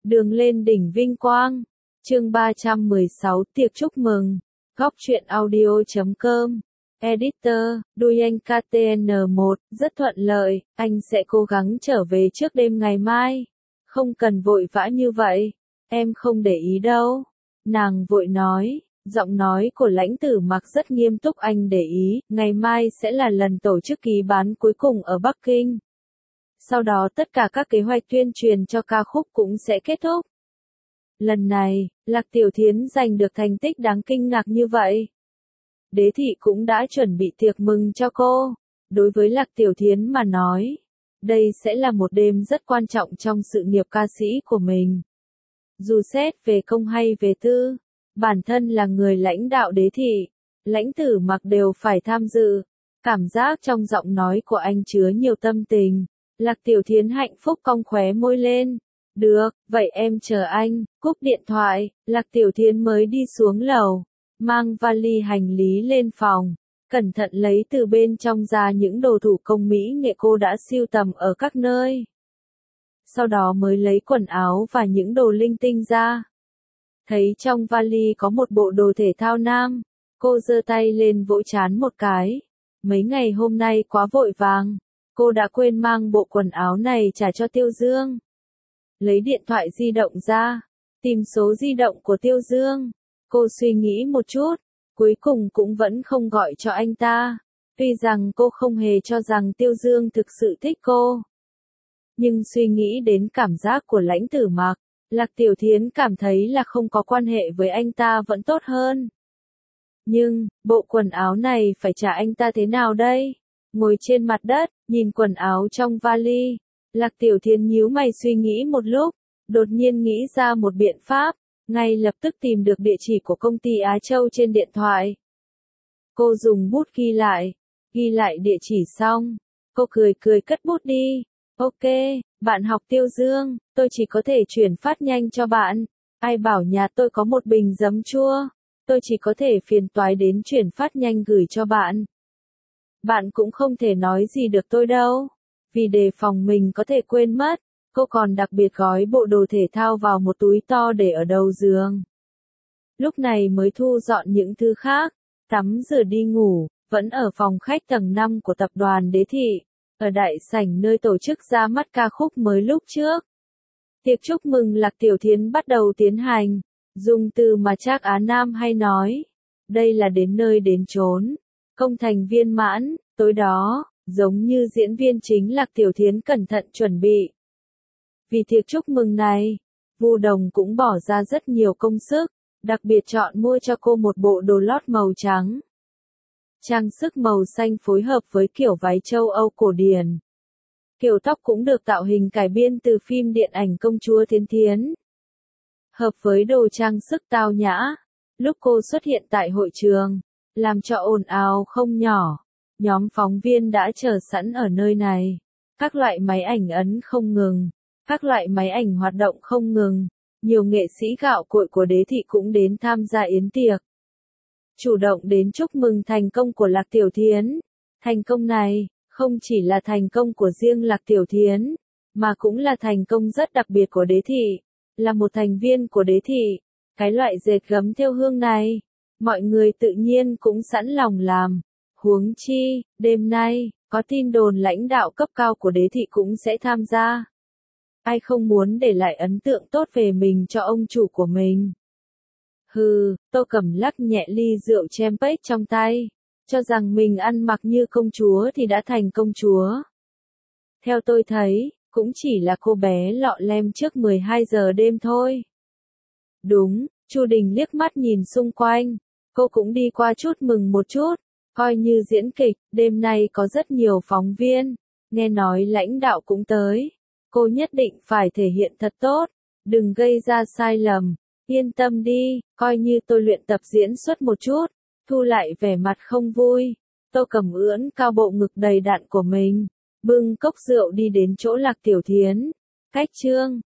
Đường lên đỉnh vinh quang. Chương 316 tiệc chúc mừng. Góc truyện audio.com. Editor, Duyen KTN1, rất thuận lợi, anh sẽ cố gắng trở về trước đêm ngày mai. Không cần vội vã như vậy, em không để ý đâu. Nàng vội nói, giọng nói của Lãnh Tử Mặc rất nghiêm túc, anh để ý, ngày mai sẽ là lần tổ chức ký bán cuối cùng ở Bắc Kinh. Sau đó tất cả các kế hoạch tuyên truyền cho ca khúc cũng sẽ kết thúc. Lần này, Lạc Tiểu Thiến giành được thành tích đáng kinh ngạc như vậy. Đế thị cũng đã chuẩn bị tiệc mừng cho cô. Đối với Lạc Tiểu Thiến mà nói, đây sẽ là một đêm rất quan trọng trong sự nghiệp ca sĩ của mình. Dù xét về công hay về tư, bản thân là người lãnh đạo đế thị, Lãnh Tử Mặc đều phải tham dự. Cảm giác trong giọng nói của anh chứa nhiều tâm tình. Lạc Tiểu Thiến hạnh phúc cong khóe môi lên. Được, vậy em chờ anh. Cúp điện thoại, Lạc Tiểu Thiến mới đi xuống lầu, mang vali hành lý lên phòng, cẩn thận lấy từ bên trong ra những đồ thủ công mỹ nghệ cô đã sưu tầm ở các nơi. Sau đó mới lấy quần áo và những đồ linh tinh ra. Thấy trong vali có một bộ đồ thể thao nam, cô giơ tay lên vỗ trán một cái. Mấy ngày hôm nay quá vội vàng, cô đã quên mang bộ quần áo này trả cho Tiêu Dương. Lấy điện thoại di động ra, tìm số di động của Tiêu Dương. Cô suy nghĩ một chút, cuối cùng cũng vẫn không gọi cho anh ta. Tuy rằng cô không hề cho rằng Tiêu Dương thực sự thích cô. Nhưng suy nghĩ đến cảm giác của Lãnh Tử Mặc, Lạc Tiểu Thiến cảm thấy là không có quan hệ với anh ta vẫn tốt hơn. Nhưng, bộ quần áo này phải trả anh ta thế nào đây? Ngồi trên mặt đất, nhìn quần áo trong vali, Lạc Tiểu Thiến nhíu mày suy nghĩ một lúc, đột nhiên nghĩ ra một biện pháp, ngay lập tức tìm được địa chỉ của công ty Á Châu trên điện thoại. Cô dùng bút ghi lại địa chỉ xong, cô cười cất bút đi. Ok, bạn học Tiêu Dương, tôi chỉ có thể chuyển phát nhanh cho bạn. Ai bảo nhà tôi có một bình giấm chua, tôi chỉ có thể phiền toái đến chuyển phát nhanh gửi cho bạn. Bạn cũng không thể nói gì được tôi đâu, vì đề phòng mình có thể quên mất, cô còn đặc biệt gói bộ đồ thể thao vào một túi to để ở đầu giường. Lúc này mới thu dọn những thứ khác, tắm rửa đi ngủ, vẫn ở phòng khách tầng 5 của tập đoàn Đế thị, ở đại sảnh nơi tổ chức ra mắt ca khúc mới lúc trước. Tiệc chúc mừng Lạc Tiểu Thiến bắt đầu tiến hành, dùng từ mà Trác Á Nam hay nói, đây là đến nơi đến chốn, công thành viên mãn. Tối đó, giống như diễn viên chính Lạc Tiểu Thiến cẩn thận chuẩn bị. Vì tiệc chúc mừng này, Vu Đồng cũng bỏ ra rất nhiều công sức, đặc biệt chọn mua cho cô một bộ đồ lót màu trắng. Trang sức màu xanh phối hợp với kiểu váy châu Âu cổ điển. Kiểu tóc cũng được tạo hình cải biên từ phim điện ảnh Công chúa Thiến Thiến. Hợp với đồ trang sức tao nhã, lúc cô xuất hiện tại hội trường, làm cho ồn ào không nhỏ. Nhóm phóng viên đã chờ sẵn ở nơi này. Các loại máy ảnh ấn không ngừng. Các loại máy ảnh hoạt động không ngừng. Nhiều nghệ sĩ gạo cội của Đế thị cũng đến tham gia yến tiệc. Chủ động đến chúc mừng thành công của Lạc Tiểu Thiến. Thành công này, không chỉ là thành công của riêng Lạc Tiểu Thiến, mà cũng là thành công rất đặc biệt của Đế thị. Là một thành viên của Đế thị, cái loại dệt gấm thêu hương này, mọi người tự nhiên cũng sẵn lòng làm. Huống chi, đêm nay, có tin đồn lãnh đạo cấp cao của Đế thị cũng sẽ tham gia. Ai không muốn để lại ấn tượng tốt về mình cho ông chủ của mình. Tô Cẩm lắc nhẹ ly rượu champagne trong tay, cho rằng mình ăn mặc như công chúa thì đã thành công chúa. Theo tôi thấy, cũng chỉ là cô bé lọ lem trước 12 giờ đêm thôi. Đúng, Chu Đình liếc mắt nhìn xung quanh, cô cũng đi qua chúc mừng một chút. Coi như diễn kịch, đêm nay có rất nhiều phóng viên, nghe nói lãnh đạo cũng tới. Cô nhất định phải thể hiện thật tốt, đừng gây ra sai lầm. Yên tâm đi, coi như tôi luyện tập diễn xuất một chút. Thu lại vẻ mặt không vui, Tô Cẩm ưỡn cao bộ ngực đầy đặn của mình, bưng cốc rượu đi đến chỗ Lạc Tiểu Thiến. Cách Trương,